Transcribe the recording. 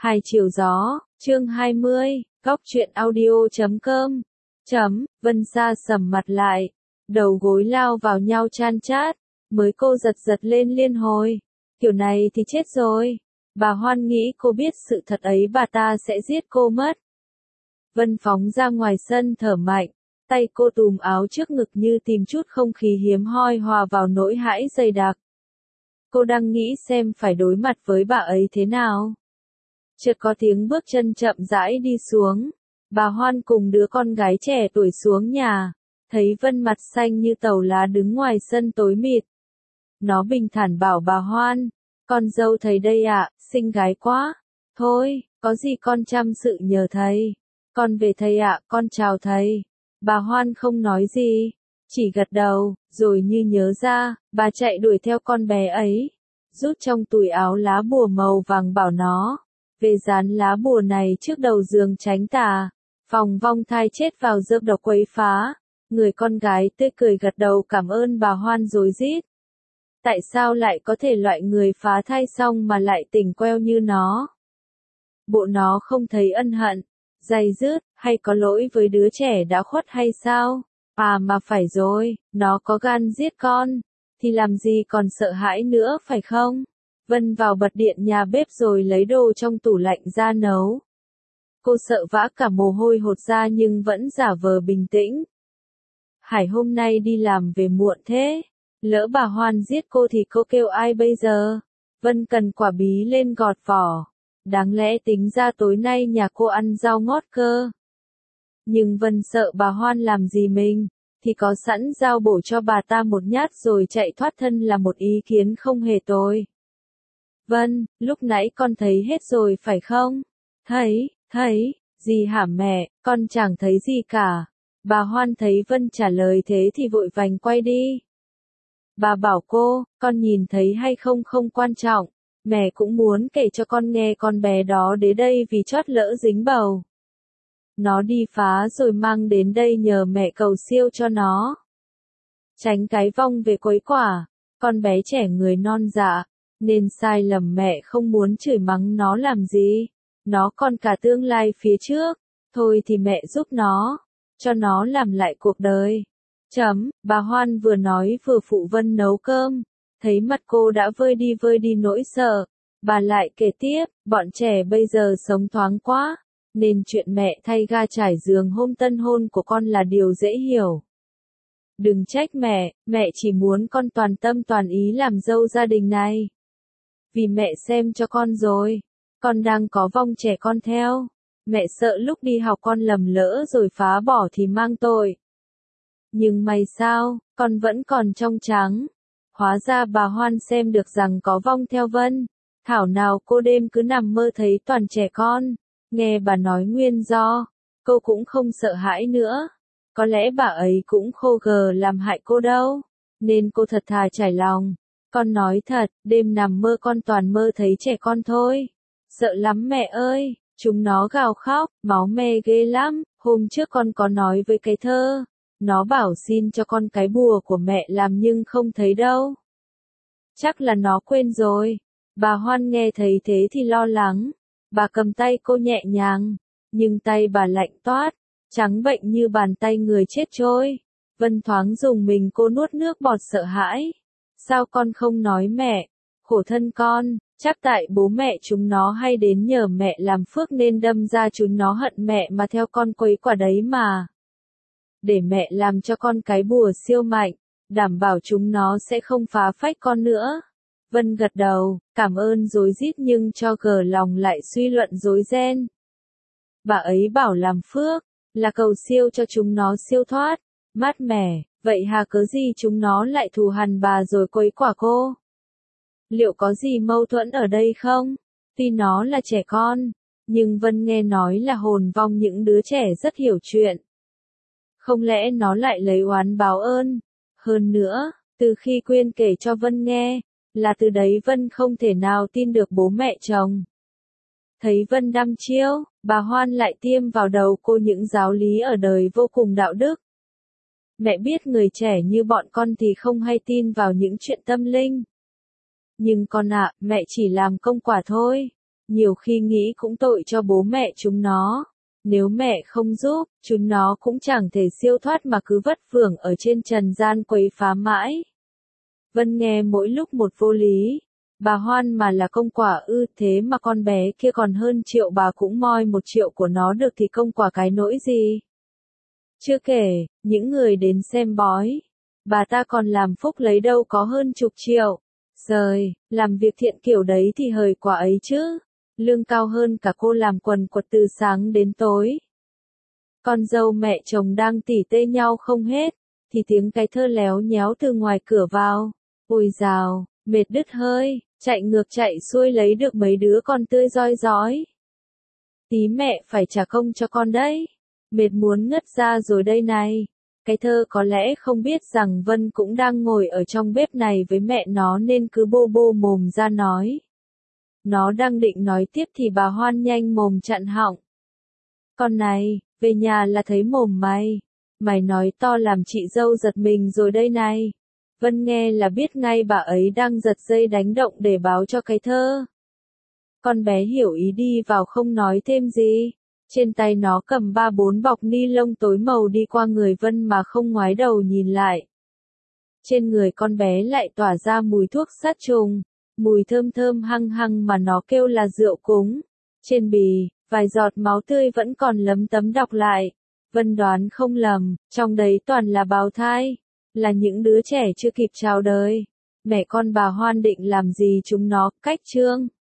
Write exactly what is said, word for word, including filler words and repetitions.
Hai chiều gió, chương hai mươi, góc truyện audio chấm com. Chấm, Vân Sa sầm mặt lại, đầu gối lao vào nhau chan chát, mới cô giật giật lên liên hồi. Kiểu này thì chết rồi. Bà Hoan nghĩ cô biết sự thật ấy bà ta sẽ giết cô mất. Vân phóng ra ngoài sân thở mạnh, tay cô túm áo trước ngực như tìm chút không khí hiếm hoi hòa vào nỗi hãi dày đặc. Cô đang nghĩ xem phải đối mặt với bà ấy thế nào. Chợt có tiếng bước chân chậm rãi đi xuống. Bà Hoan cùng đứa con gái trẻ tuổi xuống nhà, thấy Vân mặt xanh như tàu lá đứng ngoài sân tối mịt. Nó bình thản bảo bà Hoan, con dâu thầy đây ạ, xinh gái quá. Thôi, có gì con chăm sự nhờ thầy. Con về thầy ạ, con chào thầy. Bà Hoan không nói gì, chỉ gật đầu, rồi như nhớ ra, bà chạy đuổi theo con bé ấy, rút trong túi áo lá bùa màu vàng bảo nó về dán lá bùa này trước đầu giường tránh tà, phòng vong thai chết vào dơm độc quấy phá. Người con gái tươi cười gật đầu cảm ơn bà Hoan rối rít. Tại sao lại có thể loại người phá thai xong mà lại tỉnh queo như nó? Bộ nó không thấy ân hận, day dứt, hay có lỗi với đứa trẻ đã khuất hay sao? À mà phải rồi, nó có gan giết con, thì làm gì còn sợ hãi nữa phải không? Vân vào bật điện nhà bếp rồi lấy đồ trong tủ lạnh ra nấu. Cô sợ vã cả mồ hôi hột ra nhưng vẫn giả vờ bình tĩnh. Hải hôm nay đi làm về muộn thế, lỡ bà Hoan giết cô thì cô kêu ai bây giờ? Vân cần quả bí lên gọt vỏ. Đáng lẽ tính ra tối nay nhà cô ăn rau ngót cơ. Nhưng Vân sợ bà Hoan làm gì mình, thì có sẵn dao bổ cho bà ta một nhát rồi chạy thoát thân là một ý kiến không hề tồi. Vân, lúc nãy con thấy hết rồi phải không? Thấy, thấy, gì hả mẹ, con chẳng thấy gì cả. Bà Hoan thấy Vân trả lời thế thì vội vàng quay đi. Bà bảo cô, con nhìn thấy hay không không quan trọng, mẹ cũng muốn kể cho con nghe con bé đó đến đây vì chót lỡ dính bầu. Nó đi phá rồi mang đến đây nhờ mẹ cầu siêu cho nó. Tránh cái vong về quấy quả, con bé trẻ người non dạ, nên sai lầm mẹ không muốn chửi mắng nó làm gì. Nó còn cả tương lai phía trước, thôi thì mẹ giúp nó, cho nó làm lại cuộc đời. Chấm, bà Hoan vừa nói vừa phụ Vân nấu cơm, thấy mặt cô đã vơi đi vơi đi nỗi sợ. Bà lại kể tiếp, bọn trẻ bây giờ sống thoáng quá, nên chuyện mẹ thay ga trải giường hôm tân hôn của con là điều dễ hiểu. Đừng trách mẹ, mẹ chỉ muốn con toàn tâm toàn ý làm dâu gia đình này. Vì mẹ xem cho con rồi, con đang có vong trẻ con theo. Mẹ sợ lúc đi học con lầm lỡ rồi phá bỏ thì mang tội. Nhưng may sao, con vẫn còn trong trắng. Hóa ra bà Hoan xem được rằng có vong theo Vân. Thảo nào cô đêm cứ nằm mơ thấy toàn trẻ con. Nghe bà nói nguyên do, cô cũng không sợ hãi nữa. Có lẽ bà ấy cũng khô gờ làm hại cô đâu. Nên cô thật thà trải lòng. Con nói thật, đêm nằm mơ con toàn mơ thấy trẻ con thôi. Sợ lắm mẹ ơi, chúng nó gào khóc, máu me ghê lắm. Hôm trước con có nói với cái thơ, nó bảo xin cho con cái bùa của mẹ làm nhưng không thấy đâu. Chắc là nó quên rồi. Bà Hoan nghe thấy thế thì lo lắng. Bà cầm tay cô nhẹ nhàng, nhưng tay bà lạnh toát, trắng bệnh như bàn tay người chết trôi. Vân thoáng dùng mình cô nuốt nước bọt sợ hãi. Sao con không nói mẹ? Khổ thân con, chắc tại bố mẹ chúng nó hay đến nhờ mẹ làm phước nên đâm ra chúng nó hận mẹ mà theo con quấy quả đấy mà. Để mẹ làm cho con cái bùa siêu mạnh, đảm bảo chúng nó sẽ không phá phách con nữa. Vân gật đầu, cảm ơn rối rít nhưng cho gờ lòng lại suy luận rối ren. Bà ấy bảo làm phước, là cầu siêu cho chúng nó siêu thoát, mát mẻ, vậy hà cớ gì chúng nó lại thù hằn bà rồi quấy quả cô? Liệu có gì mâu thuẫn ở đây không? Tuy nó là trẻ con, nhưng Vân nghe nói là hồn vong những đứa trẻ rất hiểu chuyện. Không lẽ nó lại lấy oán báo ơn? Hơn nữa, từ khi Quyên kể cho Vân nghe, là từ đấy Vân không thể nào tin được bố mẹ chồng. Thấy Vân đăm chiêu, bà Hoan lại tiêm vào đầu cô những giáo lý ở đời vô cùng đạo đức. Mẹ biết người trẻ như bọn con thì không hay tin vào những chuyện tâm linh. Nhưng con ạ, mẹ chỉ làm công quả thôi. Nhiều khi nghĩ cũng tội cho bố mẹ chúng nó. Nếu mẹ không giúp, chúng nó cũng chẳng thể siêu thoát mà cứ vất vưởng ở trên trần gian quấy phá mãi. Vân nghe mỗi lúc một vô lý. Bà Hoan mà là công quả ư, thế mà con bé kia còn hơn triệu bà cũng moi một triệu của nó được thì công quả cái nỗi gì. Chưa kể, những người đến xem bói, bà ta còn làm phúc lấy đâu có hơn chục triệu. Giời, làm việc thiện kiểu đấy thì hời quả ấy chứ. Lương cao hơn cả cô làm quần quật từ sáng đến tối. Con dâu mẹ chồng đang tỉ tê nhau không hết, thì tiếng cái thơ léo nhéo từ ngoài cửa vào. Ôi dào, mệt đứt hơi, chạy ngược chạy xuôi lấy được mấy đứa con tươi roi rói. Tí mẹ phải trả công cho con đấy. Mệt muốn ngất ra rồi đây này. Cái thơ có lẽ không biết rằng Vân cũng đang ngồi ở trong bếp này với mẹ nó nên cứ bô bô mồm ra nói. Nó đang định nói tiếp thì bà Hoan nhanh mồm chặn họng. Con này, về nhà là thấy mồm mày. Mày nói to làm chị dâu giật mình rồi đây này. Vân nghe là biết ngay bà ấy đang giật dây đánh động để báo cho cái thơ. Con bé hiểu ý đi vào không nói thêm gì. Trên tay nó cầm ba bốn bọc ni lông tối màu đi qua người Vân mà không ngoái đầu nhìn lại. Trên người con bé lại tỏa ra mùi thuốc sát trùng, mùi thơm thơm hăng hăng mà nó kêu là rượu cúng. Trên bì, vài giọt máu tươi vẫn còn lấm tấm đọc lại. Vân đoán không lầm, trong đấy toàn là bào thai, là những đứa trẻ chưa kịp chào đời. Mẹ con bà Hoan định làm gì chúng nó, cách chương.